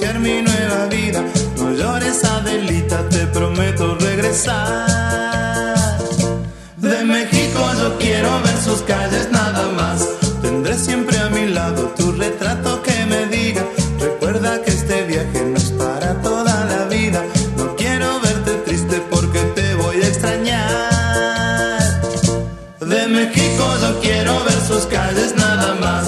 iniciar mi nueva vida. No llores, Adelita, te prometo regresar. De México yo quiero ver sus calles nada más. Tendré siempre a mi lado tu retrato que me diga: recuerda que este viaje no es para toda la vida. No quiero verte triste porque te voy a extrañar. De México yo quiero ver sus calles nada más.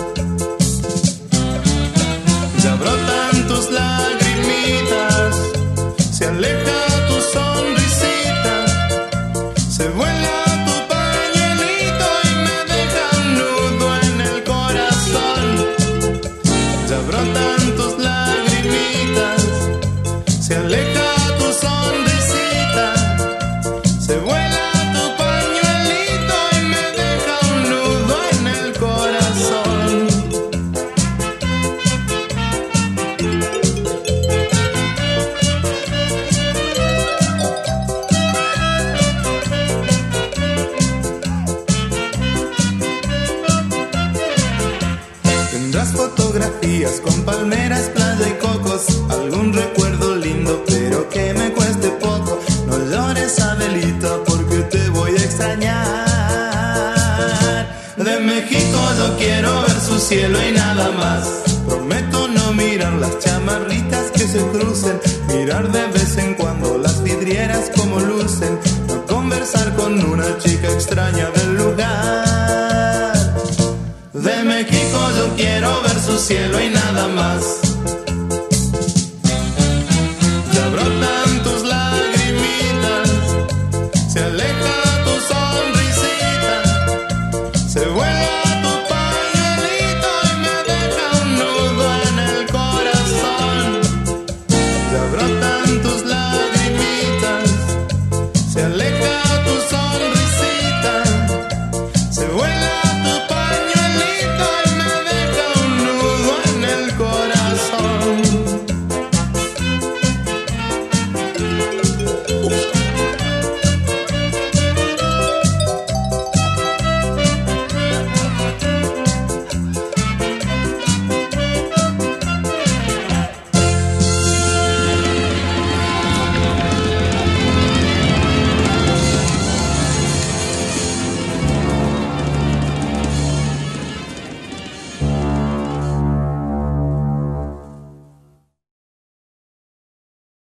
Ya brotan tus lagrimitas, se aleja tu sonrisita, se vuela tu pañuelito y me deja un nudo en el corazón. Ya brotan tus lagrimitas, se aleja tu sonrisita, se vuela tu pañuelito y me deja un nudo en el corazón. Tendrás fotografías con palmeras, playa y cocos, algún recuerdo lindo pero que me cueste poco. No llores, Adelita, porque te voy a extrañar. De México yo quiero ver su cielo y nada más. Prometo no mirar las chamarritas que se crucen, mirar de vez en cuando las vidrieras como lucen, no conversar con una chica extraña del lugar. De México yo quiero ver su cielo y nada más. Ya brotan tus lagrimitas, se aleja tu sonrisita, se vuela tu pañuelito y me deja un nudo en el corazón. Ya brotan